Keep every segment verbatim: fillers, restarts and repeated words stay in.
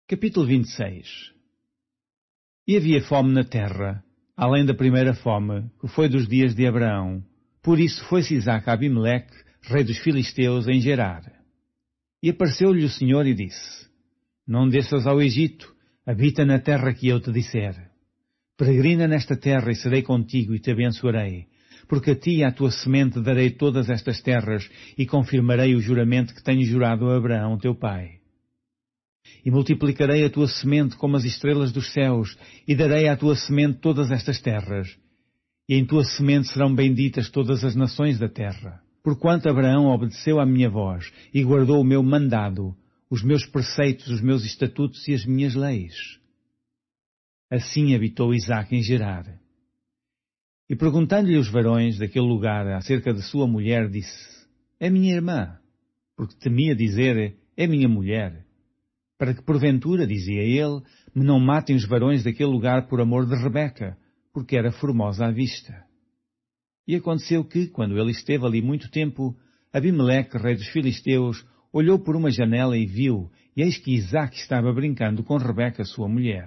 Capítulo vinte e seis. E havia fome na terra, além da primeira fome, que foi dos dias de Abraão. Por isso foi-se Isaque a Abimeleque, rei dos filisteus, em Gerar. E apareceu-lhe o Senhor e disse: Não desças ao Egito, habita na terra que eu te disser. Peregrina nesta terra e serei contigo e te abençoarei, porque a ti e à tua semente darei todas estas terras e confirmarei o juramento que tenho jurado a Abraão teu pai. E multiplicarei a tua semente como as estrelas dos céus, e darei à tua semente todas estas terras. E em tua semente serão benditas todas as nações da terra. Porquanto Abraão obedeceu à minha voz, e guardou o meu mandado, os meus preceitos, os meus estatutos e as minhas leis. Assim habitou Isaque em Gerar. E perguntando-lhe os varões daquele lugar acerca de sua mulher, disse: É minha irmã, porque temia dizer: É minha mulher. Para que porventura, dizia ele, me não matem os varões daquele lugar por amor de Rebeca, porque era formosa à vista. E aconteceu que, quando ele esteve ali muito tempo, Abimeleque, rei dos filisteus, olhou por uma janela e viu, e eis que Isaque estava brincando com Rebeca, sua mulher.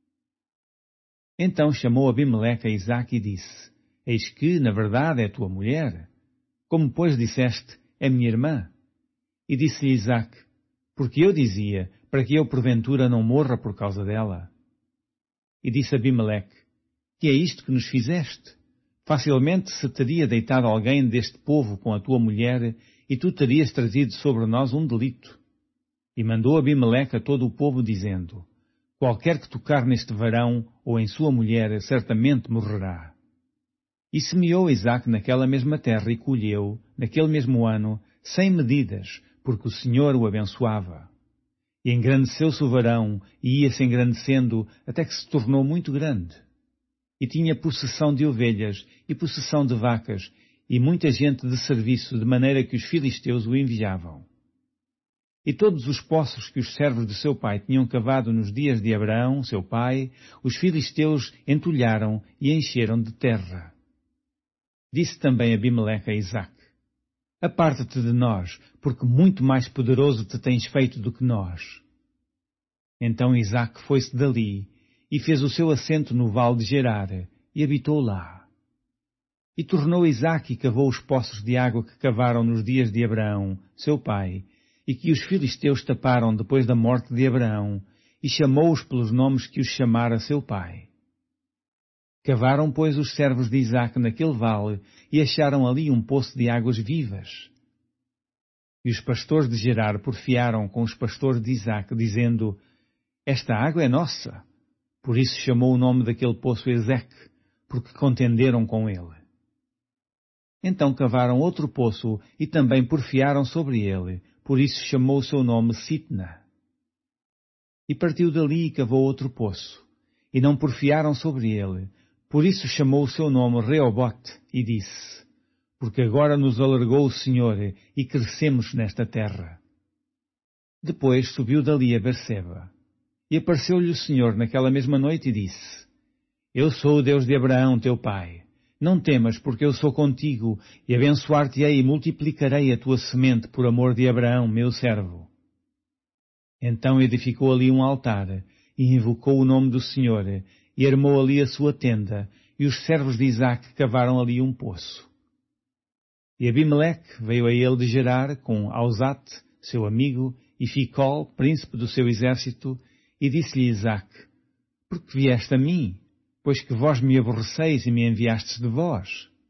Então chamou Abimeleque a Isaque e disse: Eis que, na verdade, é tua mulher. Como, pois, disseste, é minha irmã? E disse-lhe Isaque: Porque eu dizia, para que eu porventura não morra por causa dela. E disse Abimeleque: Que é isto que nos fizeste? Facilmente se teria deitado alguém deste povo com a tua mulher, e tu terias trazido sobre nós um delito. E mandou Abimeleque a todo o povo, dizendo: Qualquer que tocar neste varão ou em sua mulher, certamente morrerá. E semeou Isaque naquela mesma terra e colheu, naquele mesmo ano, cem medidas, porque o Senhor o abençoava. E engrandeceu-se o varão, e ia-se engrandecendo, até que se tornou muito grande. E tinha possessão de ovelhas, e possessão de vacas, e muita gente de serviço, de maneira que os filisteus o enviavam. E todos os poços que os servos de seu pai tinham cavado nos dias de Abraão, seu pai, os filisteus entulharam e encheram de terra. Disse também Abimeleque a Isaque: Aparta-te de nós, porque muito mais poderoso te tens feito do que nós. Então Isaque foi-se dali, e fez o seu assento no vale de Gerar, e habitou lá. E tornou Isaque e cavou os poços de água que cavaram nos dias de Abraão, seu pai, e que os filisteus taparam depois da morte de Abraão, e chamou-os pelos nomes que os chamara seu pai. Cavaram, pois, os servos de Isaque naquele vale, e acharam ali um poço de águas vivas. E os pastores de Gerar porfiaram com os pastores de Isaque, dizendo: Esta água é nossa. Por isso chamou o nome daquele poço Ezeque, porque contenderam com ele. Então cavaram outro poço, e também porfiaram sobre ele, por isso chamou o seu nome Sitna. E partiu dali e cavou outro poço, e não porfiaram sobre ele, por isso chamou o seu nome Reobote, e disse: Porque agora nos alargou o Senhor, e crescemos nesta terra. Depois subiu dali a Berseba. E apareceu-lhe o Senhor naquela mesma noite e disse: Eu sou o Deus de Abraão, teu pai. Não temas, porque eu sou contigo, e abençoar-te-ei e multiplicarei a tua semente por amor de Abraão, meu servo. Então edificou ali um altar, e invocou o nome do Senhor, e armou ali a sua tenda, e os servos de Isaque cavaram ali um poço. E Abimeleque veio a ele de Gerar com Ausate, seu amigo, e Ficol, príncipe do seu exército, e disse-lhe Isaque: Por que vieste a mim, pois que vós me aborreceis e me enviastes de vós?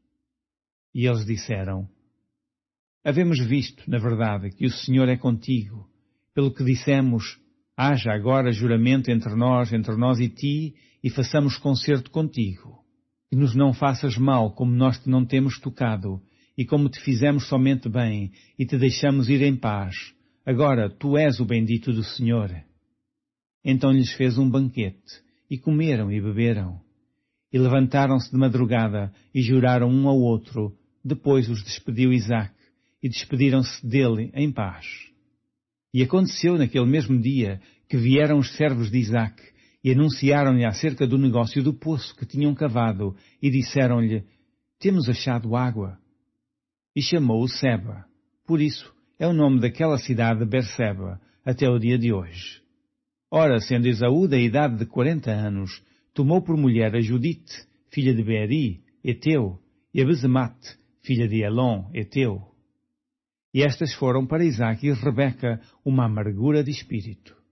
E eles disseram: Havemos visto, na verdade, que o Senhor é contigo, pelo que dissemos: Haja agora juramento entre nós, entre nós e ti, e façamos concerto contigo. Que nos não faças mal, como nós te não temos tocado, e como te fizemos somente bem, e te deixamos ir em paz. Agora tu és o bendito do Senhor. Então lhes fez um banquete, e comeram e beberam. E levantaram-se de madrugada, e juraram um ao outro. Depois os despediu Isaque, e despediram-se dele em paz. E aconteceu naquele mesmo dia, que vieram os servos de Isaque, e anunciaram-lhe acerca do negócio do poço que tinham cavado, e disseram-lhe: Temos achado água. E chamou-o Seba. Por isso é o nome daquela cidade Berseba, até o dia de hoje. Ora, sendo Esaú da idade de quarenta anos, tomou por mulher a Judite, filha de Beeri, Eteu, e a Besemate, filha de Elon, Eteu. E estas foram para Isaque e Rebeca uma amargura de espírito.